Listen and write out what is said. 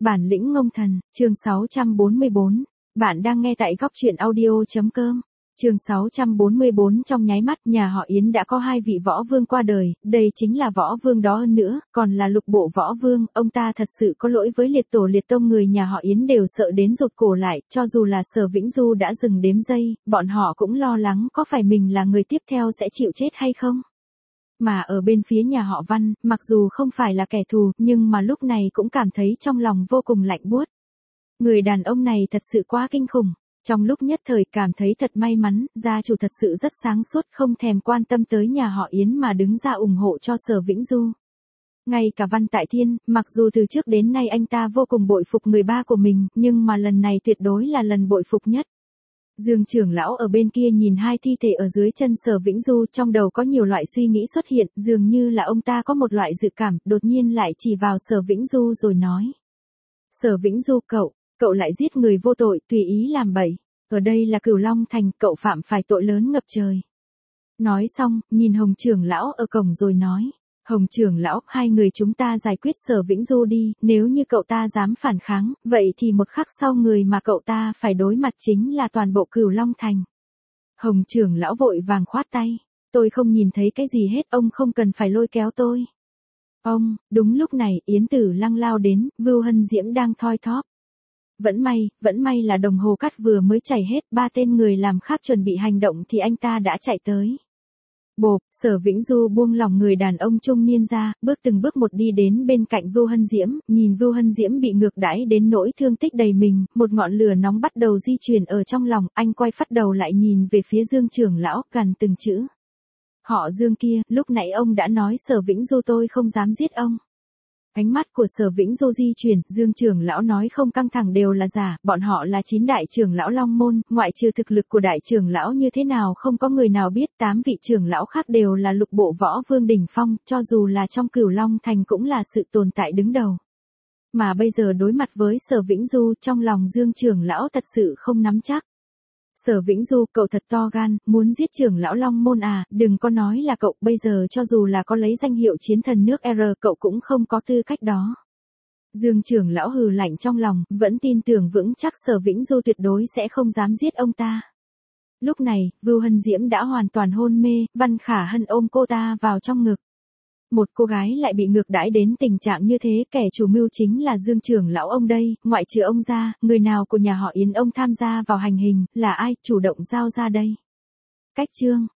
Bản lĩnh ngông thần, chương 644. Bạn đang nghe tại góc truyện audio.com. Chương 644. Trong nháy mắt nhà họ Yến đã có hai vị võ vương qua đời, đây chính là võ vương đó hơn nữa, còn là lục bộ võ vương, ông ta thật sự có lỗi với liệt tổ liệt tông, người nhà họ Yến đều sợ đến rụt cổ lại, cho dù là Sở Vĩnh Du đã dừng đếm giây, bọn họ cũng lo lắng có phải mình là người tiếp theo sẽ chịu chết hay không. Mà ở bên phía nhà họ Văn, mặc dù không phải là kẻ thù, nhưng mà lúc này cũng cảm thấy trong lòng vô cùng lạnh buốt. Người đàn ông này thật sự quá kinh khủng. Trong lúc nhất thời cảm thấy thật may mắn, gia chủ thật sự rất sáng suốt, không thèm quan tâm tới nhà họ Yến mà đứng ra ủng hộ cho Sở Vĩnh Du. Ngay cả Văn Tại Thiên, mặc dù từ trước đến nay anh ta vô cùng bội phục người ba của mình, nhưng mà lần này tuyệt đối là lần bội phục nhất. Dương trưởng lão ở bên kia nhìn hai thi thể ở dưới chân Sở Vĩnh Du, trong đầu có nhiều loại suy nghĩ xuất hiện, dường như là ông ta có một loại dự cảm, đột nhiên lại chỉ vào Sở Vĩnh Du rồi nói. Sở Vĩnh Du, cậu lại giết người vô tội, tùy ý làm bậy. Ở đây là Cửu Long Thành, cậu phạm phải tội lớn ngập trời. Nói xong, nhìn Hồng trưởng lão ở cổng rồi nói. Hồng trưởng lão, hai người chúng ta giải quyết Sở Vĩnh Du đi, nếu như cậu ta dám phản kháng, vậy thì một khắc sau người mà cậu ta phải đối mặt chính là toàn bộ Cửu Long Thành. Hồng trưởng lão vội vàng khoát tay. Tôi không nhìn thấy cái gì hết, ông không cần phải lôi kéo tôi. Ông, đúng lúc này, Yến Tử Lăng lao đến, Vưu Hân Diễm đang thoi thóp. Vẫn may là đồng hồ cát vừa mới chảy hết, ba tên người làm khác chuẩn bị hành động thì anh ta đã chạy tới. Bộp, Sở Vĩnh Du buông lỏng người đàn ông trung niên ra, bước từng bước một đi đến bên cạnh Vưu Hân Diễm, nhìn Vưu Hân Diễm bị ngược đãi đến nỗi thương tích đầy mình, một ngọn lửa nóng bắt đầu di chuyển ở trong lòng, anh quay phắt đầu lại nhìn về phía Dương trưởng lão, gằn từng chữ. Họ Dương kia, lúc nãy ông đã nói Sở Vĩnh Du tôi không dám giết ông. Ánh mắt của Sở Vĩnh Du di chuyển, Dương trưởng lão nói không căng thẳng đều là giả, bọn họ là 9 đại trưởng lão Long Môn, ngoại trừ thực lực của đại trưởng lão như thế nào không có người nào biết, 8 vị trưởng lão khác đều là lục bộ võ vương đỉnh phong, cho dù là trong Cửu Long Thành cũng là sự tồn tại đứng đầu. Mà bây giờ đối mặt với Sở Vĩnh Du, trong lòng Dương trưởng lão thật sự không nắm chắc. Sở Vĩnh Du, cậu thật to gan, muốn giết trưởng lão Long Môn à, đừng có nói là cậu, bây giờ cho dù là có lấy danh hiệu chiến thần nước R cậu cũng không có tư cách đó. Dương trưởng lão hừ lạnh trong lòng, vẫn tin tưởng vững chắc Sở Vĩnh Du tuyệt đối sẽ không dám giết ông ta. Lúc này, Vưu Hân Diễm đã hoàn toàn hôn mê, Văn Khả Hân ôm cô ta vào trong ngực. Một cô gái lại bị ngược đãi đến tình trạng như thế, kẻ chủ mưu chính là Dương trưởng lão ông đây, ngoại trừ ông ra, người nào của nhà họ Yến ông tham gia vào hành hình, là ai, chủ động giao ra đây. Cách chương.